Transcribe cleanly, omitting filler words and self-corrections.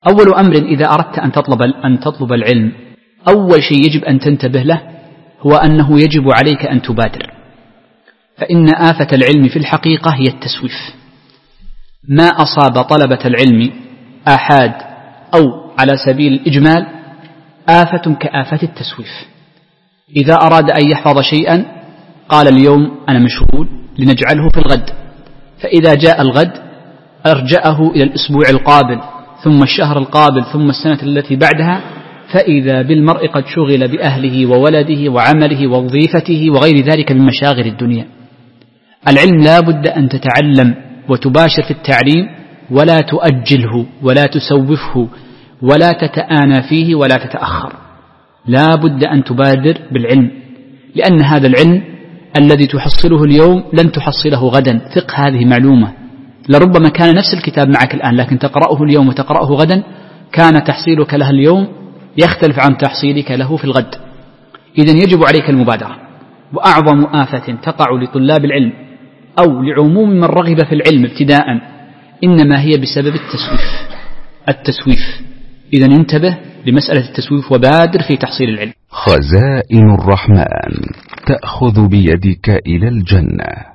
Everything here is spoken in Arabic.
أول أمر إذا أردت أن تطلب العلم، أول شيء يجب أن تنتبه له هو أنه يجب عليك أن تبادر، فإن آفة العلم في الحقيقة هي التسويف. ما أصاب طلبة العلم آحاد أو على سبيل الإجمال آفة كآفة التسويف. إذا أراد أن يحفظ شيئا قال اليوم أنا مشغول لنجعله في الغد، فإذا جاء الغد أرجأه إلى الأسبوع القابل ثم الشهر القابل ثم السنة التي بعدها، فإذا بالمرء قد شغل بأهله وولده وعمله ووظيفته وغير ذلك من مشاغل الدنيا. العلم لا بد أن تتعلم وتباشر في التعليم، ولا تؤجله ولا تسوفه ولا تتآنى فيه ولا تتأخر، لا بد أن تبادر بالعلم، لأن هذا العلم الذي تحصله اليوم لن تحصله غدا. ثق هذه معلومة، لربما كان نفس الكتاب معك الآن لكن تقرأه اليوم وتقرأه غدا، كان تحصيلك له اليوم يختلف عن تحصيلك له في الغد. إذن يجب عليك المبادرة. وأعظم آفة تقع لطلاب العلم أو لعموم من رغب في العلم ابتداء إنما هي بسبب التسويف. إذن انتبه لمسألة التسويف وبادر في تحصيل العلم. خزائن الرحمن تأخذ بيدك إلى الجنة.